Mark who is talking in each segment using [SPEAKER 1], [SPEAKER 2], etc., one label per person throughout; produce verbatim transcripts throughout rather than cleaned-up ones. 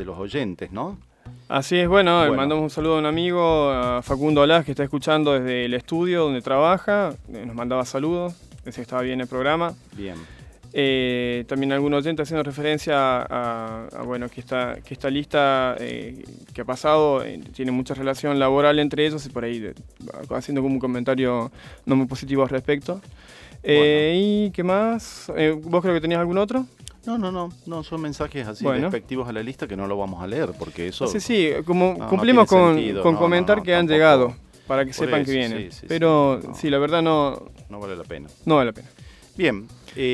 [SPEAKER 1] de los oyentes, ¿no?
[SPEAKER 2] Así es, bueno,
[SPEAKER 1] bueno.
[SPEAKER 2] mandamos un saludo a un amigo, a Facundo Olaz, que está escuchando desde el estudio donde trabaja, nos mandaba saludos, decía que estaba bien el programa.
[SPEAKER 1] Bien.
[SPEAKER 2] Eh, también algún oyente haciendo referencia a, a bueno, que esta, que esta lista eh, que ha pasado eh, tiene mucha relación laboral entre ellos y por ahí de, haciendo como un comentario no muy positivo al respecto. Eh, bueno. ¿Y qué más? Eh, ¿Vos creo que tenías algún otro?
[SPEAKER 1] No, no, no, no, son mensajes así
[SPEAKER 2] bueno.
[SPEAKER 1] respectivos a la lista que no lo vamos a leer porque eso...
[SPEAKER 2] Sí, sí, como
[SPEAKER 1] no,
[SPEAKER 2] cumplimos
[SPEAKER 1] no
[SPEAKER 2] con,
[SPEAKER 1] sentido,
[SPEAKER 2] con
[SPEAKER 1] no,
[SPEAKER 2] comentar
[SPEAKER 1] no, no,
[SPEAKER 2] que han
[SPEAKER 1] tampoco.
[SPEAKER 2] llegado, para que
[SPEAKER 1] Por
[SPEAKER 2] sepan
[SPEAKER 1] eso,
[SPEAKER 2] que vienen.
[SPEAKER 1] sí, sí,
[SPEAKER 2] Pero
[SPEAKER 1] sí, no.
[SPEAKER 2] sí, la verdad no...
[SPEAKER 1] No vale la pena.
[SPEAKER 2] No vale la pena.
[SPEAKER 1] Bien,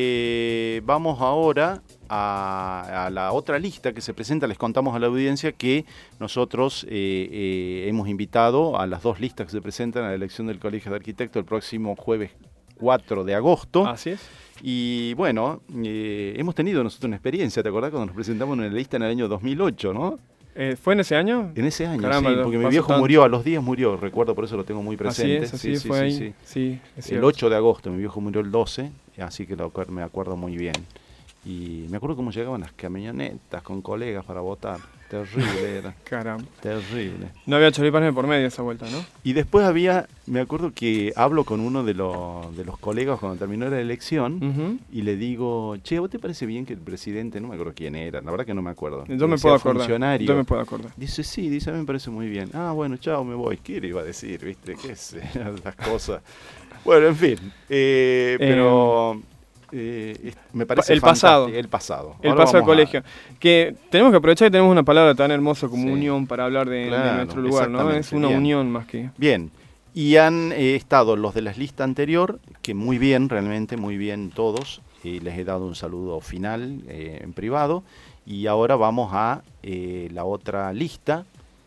[SPEAKER 1] eh, vamos ahora a, a la otra lista que se presenta. Les contamos a la audiencia que nosotros eh, eh, hemos invitado a las dos listas que se presentan a la elección del Colegio de Arquitectos el próximo jueves cuatro de agosto.
[SPEAKER 2] Así es.
[SPEAKER 1] Y bueno, eh, hemos tenido nosotros una experiencia, ¿te acordás cuando nos presentamos en la lista en el año dos mil ocho, no?
[SPEAKER 2] Eh, ¿Fue en ese año?
[SPEAKER 1] En ese año,
[SPEAKER 2] Caramba,
[SPEAKER 1] sí, porque mi
[SPEAKER 2] pasó
[SPEAKER 1] viejo
[SPEAKER 2] tanto.
[SPEAKER 1] murió, a los días murió, recuerdo, por eso lo tengo muy presente.
[SPEAKER 2] Así es, así
[SPEAKER 1] sí, sí,
[SPEAKER 2] fue
[SPEAKER 1] sí,
[SPEAKER 2] ahí.
[SPEAKER 1] sí.
[SPEAKER 2] Sí, es
[SPEAKER 1] El
[SPEAKER 2] cierto.
[SPEAKER 1] ocho de agosto, mi viejo murió el doce, así que lo, me acuerdo muy bien. Y me acuerdo cómo llegaban las camionetas con colegas para votar. Terrible era.
[SPEAKER 2] Caramba.
[SPEAKER 1] Terrible.
[SPEAKER 2] No había choripanes por medio esa vuelta, ¿no?
[SPEAKER 1] Y después había, me acuerdo que hablo con uno de los, de los colegas cuando terminó la elección
[SPEAKER 2] Uh-huh.
[SPEAKER 1] y le digo, che, ¿vos te parece bien que el presidente, no me acuerdo quién era, la verdad que no me acuerdo.
[SPEAKER 2] Yo me
[SPEAKER 1] sea
[SPEAKER 2] puedo acordar.
[SPEAKER 1] funcionario.
[SPEAKER 2] Yo me puedo acordar.
[SPEAKER 1] Dice, sí, dice, a mí me parece muy bien. Ah, bueno, chao, me voy. ¿Qué le iba a decir, viste? ¿Qué sé? Las cosas. Bueno, en fin. Eh, pero... Eh, me parece
[SPEAKER 2] el pasado
[SPEAKER 1] el pasado
[SPEAKER 2] el
[SPEAKER 1] Ahora
[SPEAKER 2] paso al
[SPEAKER 1] vamos
[SPEAKER 2] colegio a... que tenemos que aprovechar que tenemos una palabra tan hermosa como
[SPEAKER 1] sí.
[SPEAKER 2] unión para hablar de,
[SPEAKER 1] claro,
[SPEAKER 2] de nuestro lugar, ¿no? Es una
[SPEAKER 1] bien.
[SPEAKER 2] unión más que
[SPEAKER 1] bien y han eh, estado los de la lista anterior que muy bien, realmente muy bien todos, y les he dado un saludo final eh, en privado, y ahora vamos a eh, la otra lista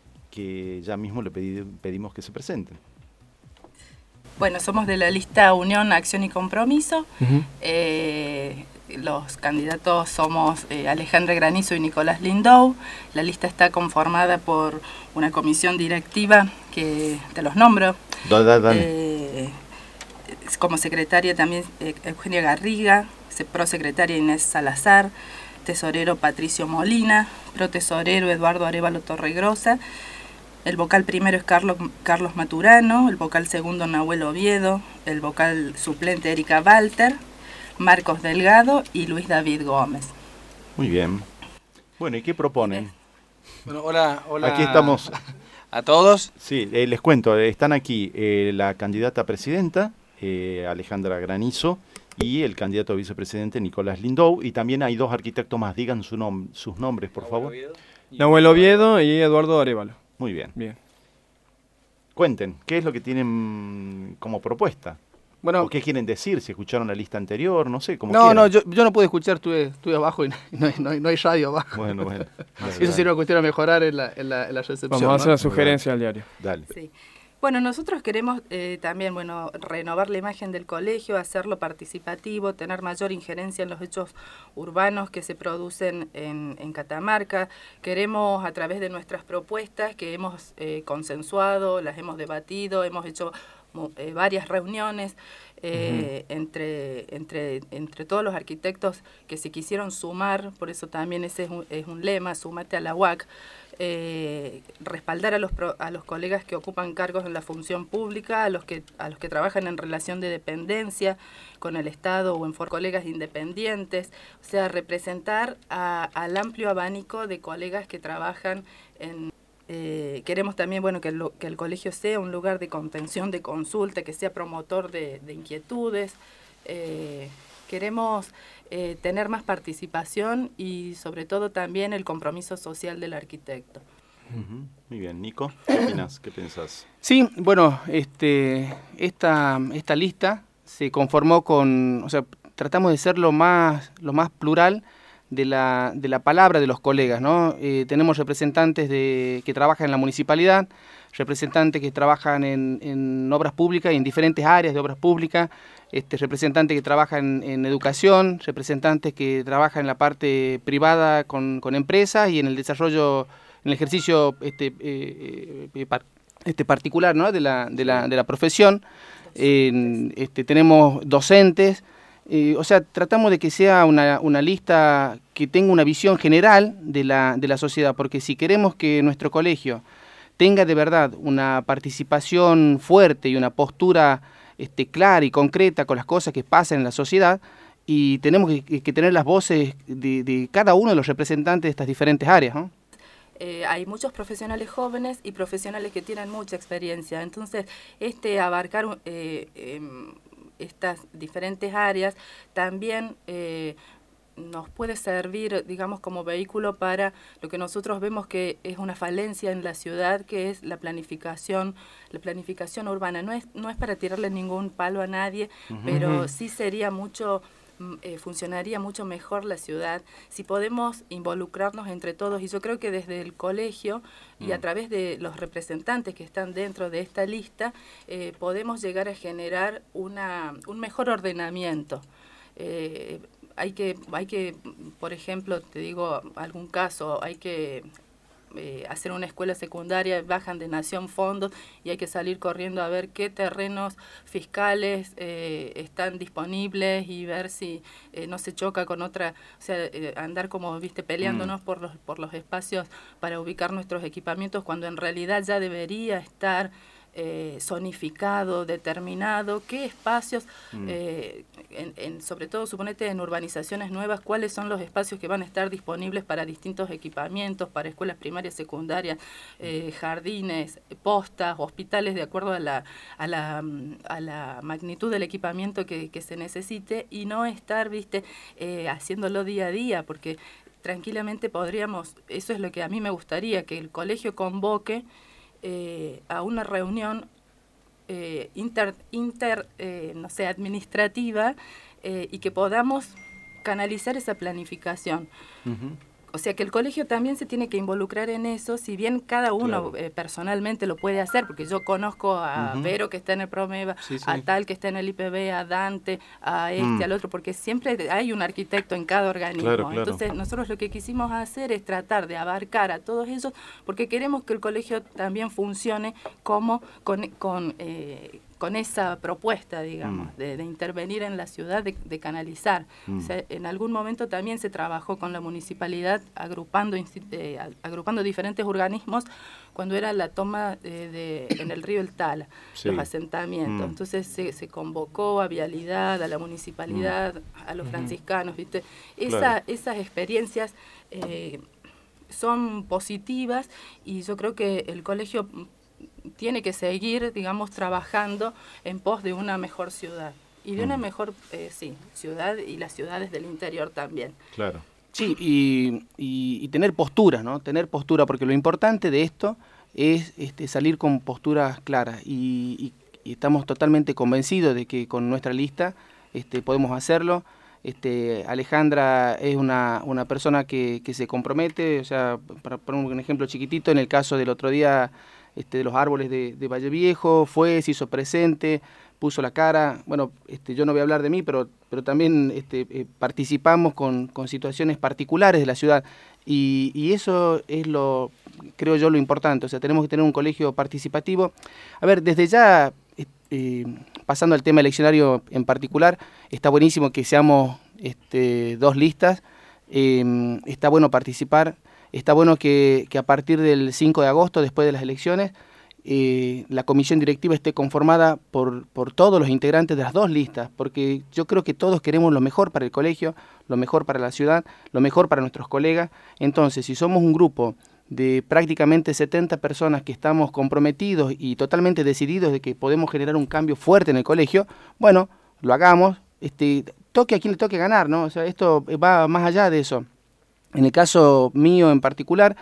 [SPEAKER 1] que ya mismo le pedí, pedimos que se presenten.
[SPEAKER 3] Bueno, somos de la lista Unión, Acción y Compromiso.
[SPEAKER 2] uh-huh.
[SPEAKER 3] Eh, los candidatos somos eh, Alejandra Granizo y Nicolás Lindou. La lista está conformada por una comisión directiva que te los nombro.
[SPEAKER 1] Dale, dale.
[SPEAKER 3] Eh, como secretaria también eh, Eugenia Garriga, prosecretaria Inés Salazar, tesorero Patricio Molina, protesorero Eduardo Arévalo Torregrosa. El vocal primero es Carlos, Carlos Maturano, el vocal segundo Nahuel Oviedo, el vocal suplente Erika Walter, Marcos Delgado y Luis David Gómez.
[SPEAKER 1] Muy bien. Bueno, ¿y qué proponen?
[SPEAKER 4] Bueno, hola, hola.
[SPEAKER 1] Aquí estamos.
[SPEAKER 4] A todos.
[SPEAKER 1] Sí, eh, les cuento, están aquí eh, la candidata a presidenta, eh, Alejandra Granizo, y el candidato a vicepresidente, Nicolás Lindou, y también hay dos arquitectos más. Digan su nom- sus nombres, por favor.
[SPEAKER 2] Nahuel Oviedo y Eduardo Arévalo.
[SPEAKER 1] Muy bien.
[SPEAKER 2] Bien.
[SPEAKER 1] Cuenten, ¿qué es lo que tienen como propuesta?
[SPEAKER 4] Bueno,
[SPEAKER 1] ¿O qué quieren decir? ¿Si escucharon la lista anterior? No sé, como
[SPEAKER 4] no,
[SPEAKER 1] quieran.
[SPEAKER 4] no, yo, yo no pude escuchar, estuve, estuve abajo y no, no, hay, no, hay, no hay radio abajo.
[SPEAKER 1] Bueno, bueno.
[SPEAKER 4] Eso sería una cuestión a mejorar en la, en la, en la recepción.
[SPEAKER 2] Vamos a hacer
[SPEAKER 4] ¿no?
[SPEAKER 2] una sugerencia al diario.
[SPEAKER 1] Dale.
[SPEAKER 3] Sí. Bueno, nosotros queremos eh, también bueno, renovar la imagen del colegio, hacerlo participativo, tener mayor injerencia en los hechos urbanos que se producen en, en Catamarca. Queremos, a través de nuestras propuestas que hemos eh, consensuado, las hemos debatido, hemos hecho eh, varias reuniones eh, uh-huh. entre, entre, entre todos los arquitectos que se quisieron sumar, por eso también ese es un, es un lema, súmate a la U A C. Eh, respaldar a los pro, a los colegas que ocupan cargos en la función pública, a los que a los que trabajan en relación de dependencia con el Estado o en for colegas independientes, o sea, representar a, al amplio abanico de colegas que trabajan en eh, queremos también bueno que, lo, que el colegio sea un lugar de contención, de consulta, que sea promotor de, de inquietudes. Eh, queremos Eh, tener más participación y sobre todo también el compromiso social del arquitecto.
[SPEAKER 1] Uh-huh. Muy bien, Nico, ¿qué opinas? ¿Qué pensás?
[SPEAKER 4] Sí, bueno, este, esta, esta lista se conformó con, o sea, tratamos de ser lo más, lo más plural de la, de la palabra de los colegas, ¿no? Eh, tenemos representantes de, que trabajan en la municipalidad, representantes que trabajan en, en obras públicas y en diferentes áreas de obras públicas, este, representantes que trabajan en educación, representantes que trabajan en la parte privada con, con empresas y en el desarrollo, en el ejercicio este, eh, eh, par, este particular, ¿no? de, la, de, la, de la profesión. Eh, este, tenemos docentes, Eh, o sea, tratamos de que sea una, una lista que tenga una visión general de la, de la sociedad, porque si queremos que nuestro colegio tenga de verdad una participación fuerte y una postura este, clara y concreta con las cosas que pasan en la sociedad, y tenemos que, que tener las voces de, de cada uno de los representantes de estas diferentes áreas, ¿no?
[SPEAKER 3] Eh, hay muchos profesionales jóvenes y profesionales que tienen mucha experiencia, entonces este abarcar eh, eh, estas diferentes áreas también eh, nos puede servir, digamos, como vehículo para lo que nosotros vemos que es una falencia en la ciudad, que es la planificación, la planificación urbana. No es, no es para tirarle ningún palo a nadie, uh-huh. pero sí sería mucho... Eh, funcionaría mucho mejor la ciudad si podemos involucrarnos entre todos, y yo creo que desde el colegio y mm. a través de los representantes que están dentro de esta lista eh, podemos llegar a generar una, un mejor ordenamiento. Eh, hay que, hay que, por ejemplo, te digo algún caso, hay que Eh, hacer una escuela secundaria, bajan de Nación fondos y hay que salir corriendo a ver qué terrenos fiscales eh, están disponibles y ver si eh, no se choca con otra, o sea, eh, andar como, viste, peleándonos mm. por los, por los espacios para ubicar nuestros equipamientos, cuando en realidad ya debería estar Eh, zonificado, determinado, qué espacios, mm. eh, en, en, sobre todo, suponete en urbanizaciones nuevas, cuáles son los espacios que van a estar disponibles para distintos equipamientos, para escuelas primarias, secundarias, eh, jardines, postas, hospitales, de acuerdo a la, a la, a la magnitud del equipamiento que, que se necesite, y no estar, viste, eh, haciéndolo día a día, porque tranquilamente podríamos, eso es lo que a mí me gustaría, que el colegio convoque Eh, a una reunión eh, inter, inter eh, no sé, administrativa eh, y que podamos canalizar esa planificación. Uh-huh. O sea, que el colegio también se tiene que involucrar en eso, si bien cada uno claro. eh, personalmente lo puede hacer, porque yo conozco a uh-huh. Vero, que está en el Promeva, sí, sí. a tal que está en el I P B, a Dante, a este, mm. al otro, porque siempre hay un arquitecto en cada organismo. Claro, claro. Entonces, nosotros lo que quisimos hacer es tratar de abarcar a todos ellos, porque queremos que el colegio también funcione como con... con eh, con esa propuesta, digamos, mm. de, de intervenir en la ciudad, de, de canalizar. Mm. O sea, en algún momento también se trabajó con la municipalidad agrupando, eh, agrupando diferentes organismos cuando era la toma de, de, en el río El Tala, sí. los asentamientos. Mm. Entonces se, se convocó a Vialidad, a la municipalidad, mm. a los franciscanos, ¿viste? Esa, claro. Esas experiencias eh, son positivas, y yo creo que el colegio tiene que seguir, digamos, trabajando en pos de una mejor ciudad. Y de una mejor, eh, sí, ciudad, y las ciudades del interior también.
[SPEAKER 1] Claro.
[SPEAKER 4] Sí, y, y, y tener postura, ¿no? Tener postura, porque lo importante de esto es este, salir con posturas claras. Y, y, y estamos totalmente convencidos de que con nuestra lista este, podemos hacerlo. Este, Alejandra es una, una persona que, que se compromete, o sea, para poner un ejemplo chiquitito, en el caso del otro día... Este, de los árboles de, de Valle Viejo, fue, se hizo presente, puso la cara. Bueno, este, yo no voy a hablar de mí, pero, pero también este, eh, participamos con, con situaciones particulares de la ciudad, y, y eso es lo, creo yo, lo importante. O sea, tenemos que tener un colegio participativo. A ver, desde ya, eh, pasando al tema eleccionario en particular, está buenísimo que seamos este, dos listas, eh, está bueno participar. Está bueno que, que a partir del cinco de agosto, después de las elecciones, eh, la comisión directiva esté conformada por, por todos los integrantes de las dos listas, porque yo creo que todos queremos lo mejor para el colegio, lo mejor para la ciudad, lo mejor para nuestros colegas. Entonces, si somos un grupo de prácticamente setenta personas que estamos comprometidos y totalmente decididos de que podemos generar un cambio fuerte en el colegio, bueno, lo hagamos, este, toque a quien le toque ganar, ¿no? O sea, esto va más allá de eso. En el caso mío en particular,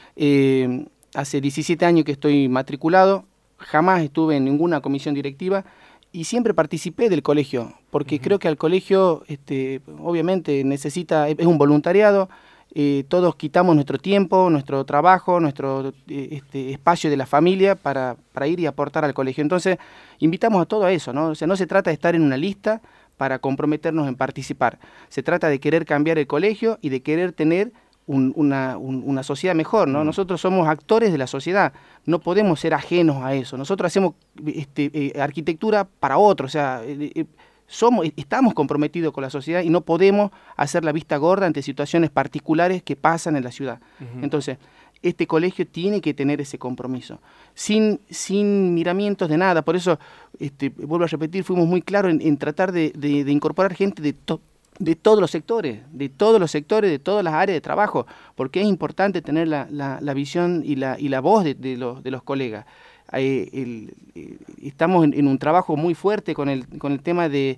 [SPEAKER 4] eh, hace diecisiete años que estoy matriculado, jamás estuve en ninguna comisión directiva y siempre participé del colegio, porque uh-huh. creo que al colegio, este, obviamente, necesita, es un voluntariado, eh, todos quitamos nuestro tiempo, nuestro trabajo, nuestro eh, este, espacio de la familia para, para ir y aportar al colegio. Entonces, invitamos a todo eso, ¿no? O sea, no se trata de estar en una lista para comprometernos en participar. Se trata de querer cambiar el colegio y de querer tener un, una, un, una sociedad mejor, ¿no? Mm. Nosotros somos actores de la sociedad, no podemos ser ajenos a eso. Nosotros hacemos este, eh, arquitectura para otros, o sea, eh, eh, somos, estamos comprometidos con la sociedad y no podemos hacer la vista gorda ante situaciones particulares que pasan en la ciudad. Uh-huh. Entonces, este colegio tiene que tener ese compromiso, sin, sin miramientos de nada. Por eso, este, vuelvo a repetir, fuimos muy claros en, en tratar de, de, de incorporar gente de, to, de todos los sectores, de todos los sectores, de todas las áreas de trabajo, porque es importante tener la, la, la visión y la, y la voz de, de, los, de los colegas. Eh, el, eh, estamos en, en un trabajo muy fuerte con el, con el tema de,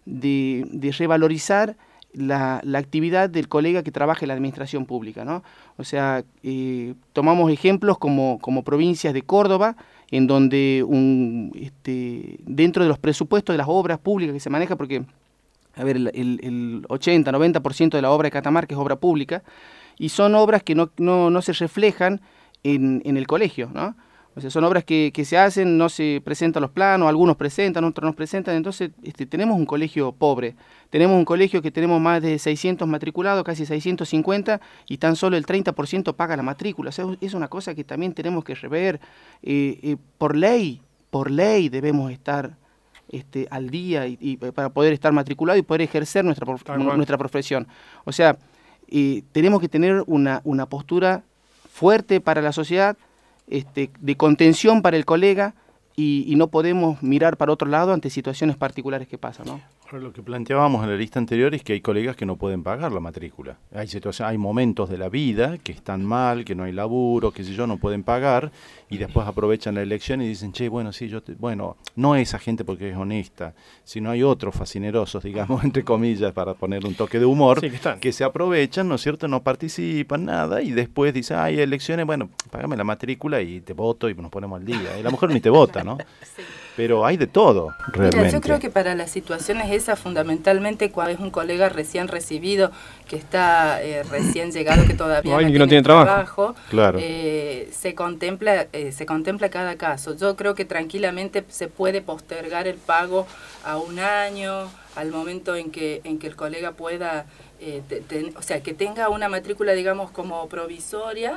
[SPEAKER 4] de, de revalorizar La, la actividad del colega que trabaja en la administración pública, ¿no? O sea, eh, tomamos ejemplos como, como provincias de Córdoba, en donde un, este, dentro de los presupuestos de las obras públicas que se maneja, porque, a ver, el, el, el ochenta, noventa por ciento de la obra de Catamarca es obra pública, y son obras que no, no, no se reflejan en, en el colegio, ¿no? O sea, son obras que, que se hacen, no se presentan los planos, algunos presentan, otros no presentan, entonces este, tenemos un colegio pobre, tenemos un colegio que tenemos más de seiscientos matriculados, casi seiscientos cincuenta, y tan solo el treinta por ciento paga la matrícula. O sea, es una cosa que también tenemos que rever. Eh, eh, por ley, por ley debemos estar este, al día y, y para poder estar matriculados y poder ejercer nuestra, nuestra profesión. O sea, eh, tenemos que tener una, una postura fuerte para la sociedad, Este, de contención para el colega y, y no podemos mirar para otro lado ante situaciones particulares que pasan, ¿no?
[SPEAKER 1] Lo que planteábamos en la lista anterior es que hay colegas que no pueden pagar la matrícula. Hay situaciones, hay momentos de la vida que están mal, que no hay laburo, que sé yo, no pueden pagar y después aprovechan la elección y dicen, che, bueno, sí, yo, te... bueno, no esa gente porque es honesta, sino hay otros fascinerosos, digamos, entre comillas, para poner un toque de humor,
[SPEAKER 2] sí, que,
[SPEAKER 1] que se aprovechan, ¿no es cierto?, no participan, nada, y después dicen, hay elecciones, bueno, págame la matrícula y te voto y nos ponemos al día. Y la mujer ni te vota, ¿no? Sí. Pero hay de todo, realmente.
[SPEAKER 3] Mira, yo creo que para las situaciones esas, fundamentalmente cuando es un colega recién recibido, que está eh, recién llegado, que todavía
[SPEAKER 2] no,
[SPEAKER 3] no,
[SPEAKER 2] que
[SPEAKER 3] tiene,
[SPEAKER 2] no tiene trabajo,
[SPEAKER 3] trabajo
[SPEAKER 1] claro.
[SPEAKER 3] eh, se contempla eh, se contempla cada caso. Yo creo que tranquilamente se puede postergar el pago a un año, al momento en que en que el colega pueda, eh, te, te, o sea, que tenga una matrícula, digamos, como provisoria.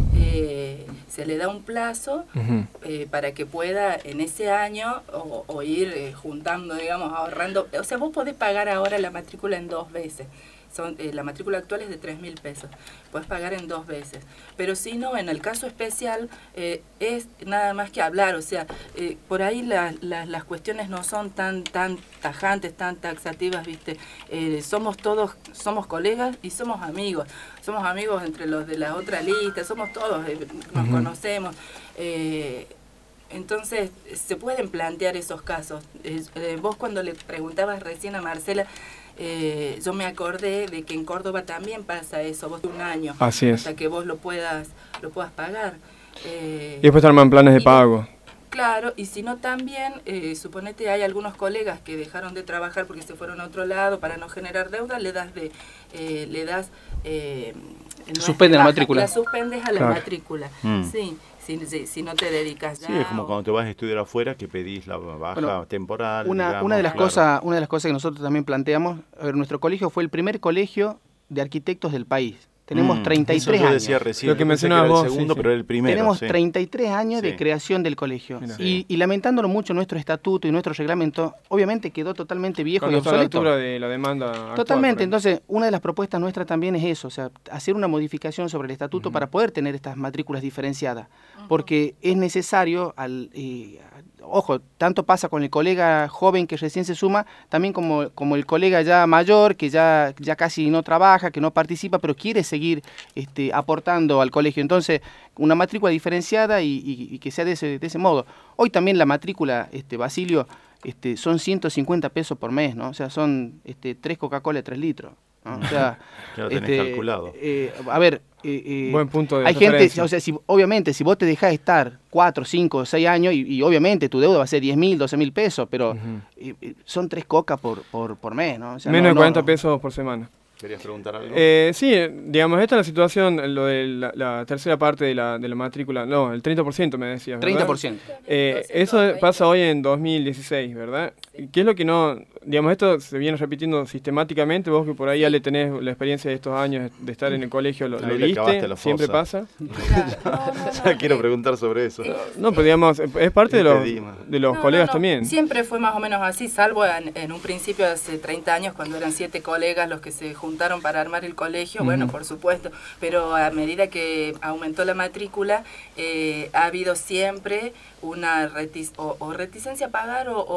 [SPEAKER 3] Eh, se le da un plazo uh-huh. eh, para que pueda en ese año o, o ir eh, juntando, digamos, ahorrando. O sea, vos podés pagar ahora la matrícula en dos veces. Son, eh, la matrícula actual es de tres mil pesos. Puedes pagar en dos veces. Pero si no, en el caso especial, eh, es nada más que hablar. O sea, eh, por ahí la, la, las cuestiones no son tan tan tajantes, tan taxativas, ¿viste? Eh, somos todos, somos colegas y somos amigos. Somos amigos entre los de la otra lista, somos todos, eh, nos uh-huh. conocemos. Eh, entonces, se pueden plantear esos casos. Eh, eh, vos cuando le preguntabas recién a Marcela, Eh, yo me acordé de que en Córdoba también pasa eso, vos un año,
[SPEAKER 2] así es,
[SPEAKER 3] hasta que vos lo puedas lo puedas pagar. Eh,
[SPEAKER 2] y después arman planes de pago.
[SPEAKER 3] Claro, y si no también, eh, suponete hay algunos colegas que dejaron de trabajar porque se fueron a otro lado para no generar deuda, le das de, eh, le das, eh, no
[SPEAKER 4] suspende la matrícula.
[SPEAKER 3] La suspendes a la
[SPEAKER 2] claro.
[SPEAKER 3] matrícula,
[SPEAKER 1] mm.
[SPEAKER 3] sí. Si, si, si no te dedicas ya.
[SPEAKER 1] Sí, es como o... cuando te vas a estudiar afuera que pedís la baja bueno, temporal.
[SPEAKER 4] Una,
[SPEAKER 1] digamos,
[SPEAKER 4] una, de las
[SPEAKER 1] claro.
[SPEAKER 4] cosas, una de las cosas que nosotros también planteamos, a ver, nuestro colegio fue el primer colegio de arquitectos del país. Tenemos mm, treinta y tres
[SPEAKER 1] eso yo
[SPEAKER 4] años.
[SPEAKER 1] Decía recién,
[SPEAKER 2] lo que mencionabas vos,
[SPEAKER 1] el segundo,
[SPEAKER 2] sí, sí.
[SPEAKER 1] pero era el primero.
[SPEAKER 4] Tenemos
[SPEAKER 1] sí.
[SPEAKER 4] treinta y tres años sí. de creación del colegio. Y, y lamentándolo mucho, nuestro estatuto y nuestro reglamento, obviamente quedó totalmente viejo
[SPEAKER 2] Cuando
[SPEAKER 4] y obsoleto.
[SPEAKER 2] está a la altura de la demanda actual,
[SPEAKER 4] totalmente. Entonces, una de las propuestas nuestras también es eso, o sea, hacer una modificación sobre el estatuto uh-huh. para poder tener estas matrículas diferenciadas. Uh-huh. Porque es necesario, al eh, ojo, tanto pasa con el colega joven que recién se suma, también como, como el colega ya mayor, que ya, ya casi no trabaja, que no participa, pero quiere seguir este, aportando al colegio. Entonces, una matrícula diferenciada y, y, y que sea de ese, de ese modo. Hoy también la matrícula, este, Basilio, este, son ciento cincuenta pesos por mes, ¿no? O sea, son este, tres Coca-Cola de tres litros. ¿no? O sea,
[SPEAKER 1] ya lo tenés
[SPEAKER 4] este,
[SPEAKER 1] calculado.
[SPEAKER 4] Eh, a ver, eh, eh,
[SPEAKER 2] buen punto de
[SPEAKER 4] hay
[SPEAKER 2] referencia.
[SPEAKER 4] gente, o sea, si, obviamente, si vos te dejás estar cuatro, cinco, seis años, y, y obviamente tu deuda va a ser diez mil, doce mil pesos, pero uh-huh. eh, son tres Coca por, por, por mes, ¿no? O sea,
[SPEAKER 2] menos
[SPEAKER 4] no,
[SPEAKER 2] de cuarenta
[SPEAKER 4] no,
[SPEAKER 2] pesos por semana.
[SPEAKER 1] ¿Querías preguntar algo?
[SPEAKER 2] Eh, sí, digamos, esta es la situación, lo de la, la tercera parte de la, de la matrícula, no, el treinta por ciento me decías, ¿verdad?
[SPEAKER 4] treinta por ciento.
[SPEAKER 2] Eh, eso pasa hoy en dos mil dieciséis, ¿verdad? ¿Qué es lo que no, digamos, esto se viene repitiendo sistemáticamente? Vos que por ahí ya le tenés la experiencia de estos años de estar en el colegio, ¿lo, lo viste? ¿Siempre pasa?
[SPEAKER 3] Mira, no, no, no,
[SPEAKER 1] ya quiero
[SPEAKER 3] eh,
[SPEAKER 1] preguntar sobre eso.
[SPEAKER 2] No, pero digamos, es parte de los, de los
[SPEAKER 3] no,
[SPEAKER 2] colegas
[SPEAKER 3] no, no.
[SPEAKER 2] también.
[SPEAKER 3] Siempre fue más o menos así, salvo en, en un principio hace treinta años cuando eran siete colegas los que se juntaron para armar el colegio, uh-huh. Bueno, por supuesto, pero a medida que aumentó la matrícula, eh, ha habido siempre una retic o, o reticencia a pagar o, o,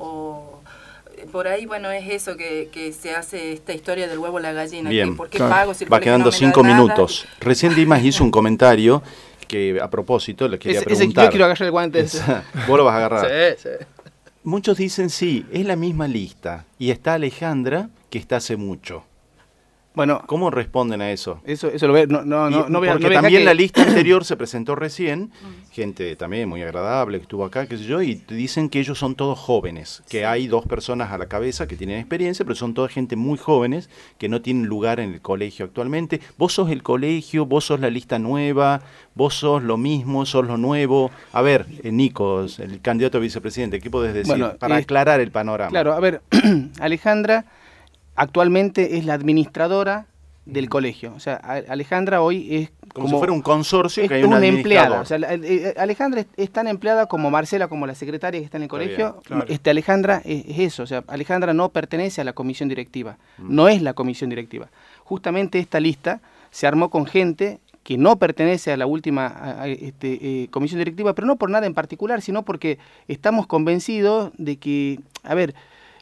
[SPEAKER 3] o por ahí, bueno, es eso que, que se hace esta historia del huevo a la gallina.
[SPEAKER 1] Bien,
[SPEAKER 3] que ¿por qué
[SPEAKER 1] claro.
[SPEAKER 3] pago si el
[SPEAKER 1] Va
[SPEAKER 3] colegio
[SPEAKER 1] quedando
[SPEAKER 3] no me
[SPEAKER 1] cinco
[SPEAKER 3] da nada?
[SPEAKER 1] minutos. Recién Dimas hizo un comentario que a propósito le quería
[SPEAKER 4] ese,
[SPEAKER 1] preguntar.
[SPEAKER 4] Ese, yo quiero agarrar el guante.
[SPEAKER 1] Esa, vos lo vas a agarrar.
[SPEAKER 4] Sí, sí.
[SPEAKER 1] Muchos dicen sí, es la misma lista y está Alejandra que está hace mucho.
[SPEAKER 4] Bueno,
[SPEAKER 1] ¿cómo responden a eso?
[SPEAKER 4] Eso, eso lo ve, no, no, no, no voy a,
[SPEAKER 1] porque
[SPEAKER 4] no voy a
[SPEAKER 1] también
[SPEAKER 4] que...
[SPEAKER 1] la lista anterior se presentó recién, gente también muy agradable que estuvo acá, qué sé yo, y dicen que ellos son todos jóvenes, que sí. Hay dos personas a la cabeza que tienen experiencia, pero son toda gente muy jóvenes que no tienen lugar en el colegio actualmente. Vos sos el colegio, vos sos la lista nueva, vos sos lo mismo, sos lo nuevo. A ver, eh, Nico, el candidato a vicepresidente, ¿qué podés decir
[SPEAKER 4] bueno,
[SPEAKER 1] para
[SPEAKER 4] eh,
[SPEAKER 1] aclarar el panorama?
[SPEAKER 4] Claro, a ver, Alejandra actualmente es la administradora del colegio. O sea, Alejandra hoy es
[SPEAKER 1] como, como
[SPEAKER 4] si
[SPEAKER 1] fuera un consorcio que hay
[SPEAKER 4] una
[SPEAKER 1] un
[SPEAKER 4] empleada. O sea, Alejandra es tan empleada como Marcela, como la secretaria que está en el colegio. Bien, claro. este, Alejandra es, es eso. O sea, Alejandra no pertenece a la comisión directiva. Mm. No es la comisión directiva. Justamente esta lista se armó con gente que no pertenece a la última a, a, este, eh, comisión directiva, pero no por nada en particular, sino porque estamos convencidos de que, a ver,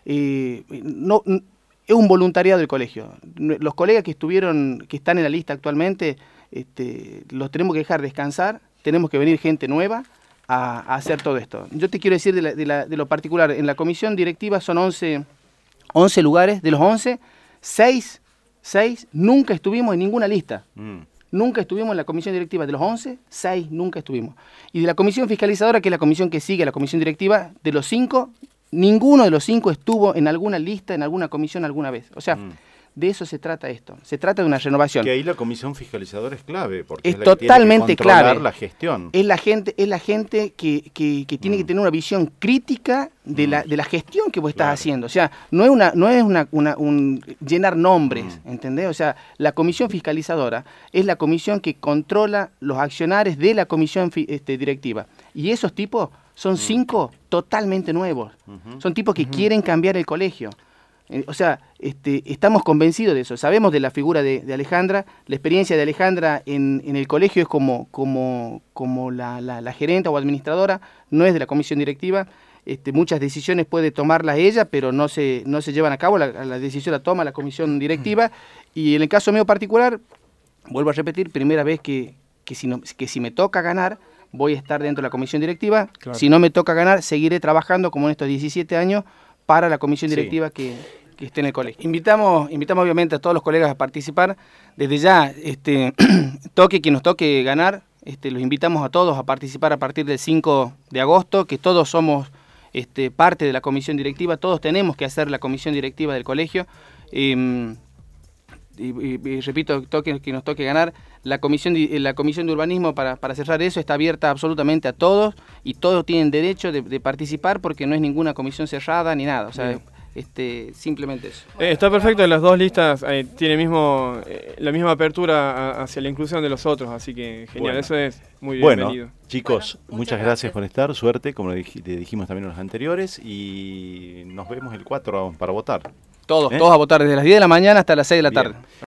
[SPEAKER 4] eh, no... es un voluntariado del colegio. Los colegas que estuvieron, que están en la lista actualmente, este, los tenemos que dejar descansar, tenemos que venir gente nueva a, a hacer todo esto. Yo te quiero decir de, la, de, la, de lo particular, en la comisión directiva son once, once lugares, de los once, seis, seis nunca estuvimos en ninguna lista. Mm. Nunca estuvimos en la comisión directiva. De los once, seis nunca estuvimos. Y de la comisión fiscalizadora, que es la comisión que sigue a la comisión directiva, de los cinco, ninguno de los cinco estuvo en alguna lista, en alguna comisión alguna vez. O sea, mm. de eso se trata esto. Se trata de una renovación.
[SPEAKER 1] Que ahí la comisión fiscalizadora es clave, porque
[SPEAKER 4] es,
[SPEAKER 1] es la
[SPEAKER 4] totalmente
[SPEAKER 1] que tiene que controlar
[SPEAKER 4] clave.
[SPEAKER 1] La gestión.
[SPEAKER 4] Es la gente, es la gente que, que, que tiene mm. que tener una visión crítica de, mm. la, de la gestión que vos estás claro. haciendo. O sea, no es una, no es una, una un llenar nombres, mm. ¿entendés? O sea, la comisión fiscalizadora es la comisión que controla los accionarios de la comisión fi, este, directiva. Y esos tipos son cinco totalmente nuevos. Uh-huh. Son tipos que uh-huh. quieren cambiar el colegio. Eh, o sea, este, estamos convencidos de eso. Sabemos de la figura de, de Alejandra. La experiencia de Alejandra en, en el colegio es como, como, como la, la, la gerenta o administradora, no es de la comisión directiva. Este, muchas decisiones puede tomarlas ella, pero no se, no se llevan a cabo. La, la decisión la toma la comisión directiva. Uh-huh. Y en el caso mío particular, vuelvo a repetir, primera vez que, que, si, no, que si me toca ganar, voy a estar dentro de la comisión directiva. Claro. Si no me toca ganar, seguiré trabajando como en estos diecisiete años para la comisión directiva sí. que, que esté en el colegio. Invitamos, invitamos obviamente a todos los colegas a participar. Desde ya, este, toque quien nos toque ganar, este, los invitamos a todos a participar a partir del cinco de agosto, que todos somos este, parte de la comisión directiva, todos tenemos que hacer la comisión directiva del colegio. Eh, Y, y, y repito, toque, que nos toque ganar, la comisión de, la comisión de urbanismo, para, para cerrar eso, está abierta absolutamente a todos y todos tienen derecho de, de participar porque no es ninguna comisión cerrada ni nada, o sea, este, simplemente eso.
[SPEAKER 2] Eh, está perfecto, las dos listas eh, tienen mismo, eh, la misma apertura a, hacia la inclusión de los otros, así que genial, bueno. Eso es muy bienvenido.
[SPEAKER 1] Bueno, chicos, bueno, muchas, muchas gracias. gracias por estar, suerte, como le dijimos también en los anteriores, y nos vemos el cuatro para votar.
[SPEAKER 4] Todos,
[SPEAKER 1] ¿Eh?
[SPEAKER 4] todos a votar desde las diez de la mañana hasta las seis de la
[SPEAKER 1] Bien.
[SPEAKER 4] tarde.